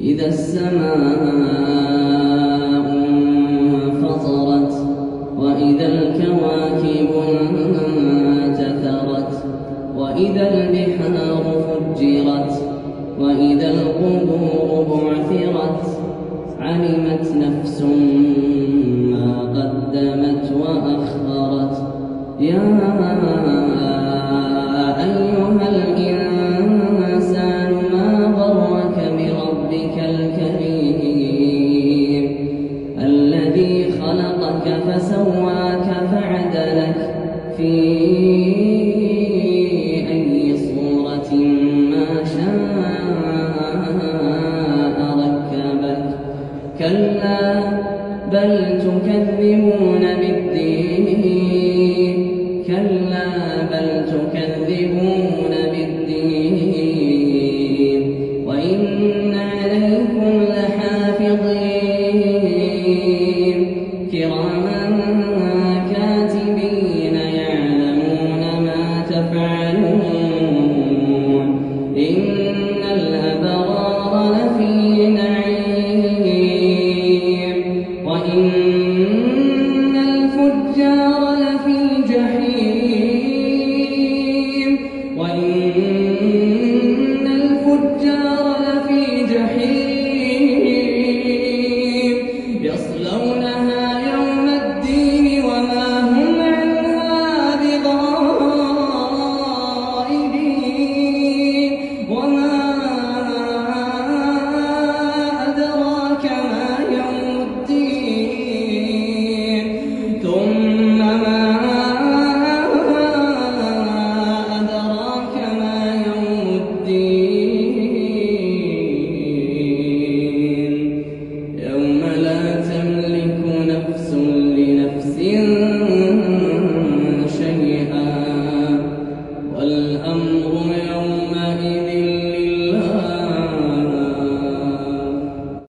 إذا السماء انفطرت وإذا الكواكب انتثرت وإذا البحار فجرت وإذا القبور بعثرت علمت نفس ما قدمت وأخرت يا أيها الإنسان ما غرك بربك الكريم الذي خلقك فسواك فعدلك في أي صورة ما شاء ركبك كلا بل تكذبون بالدين كلا بل تكذبون